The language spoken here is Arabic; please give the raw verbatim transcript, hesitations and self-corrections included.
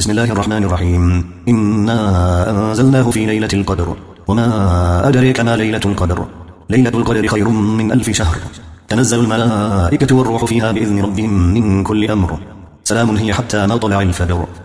بسم الله الرحمن الرحيم. إنا أنزلناه في ليلة القدر وما أدريك ما ليلة القدر ليلة القدر خير من ألف شهر تنزل الملائكة والروح فيها بإذن ربهم من كل أمر سلام هي حتى مطلع الفجر.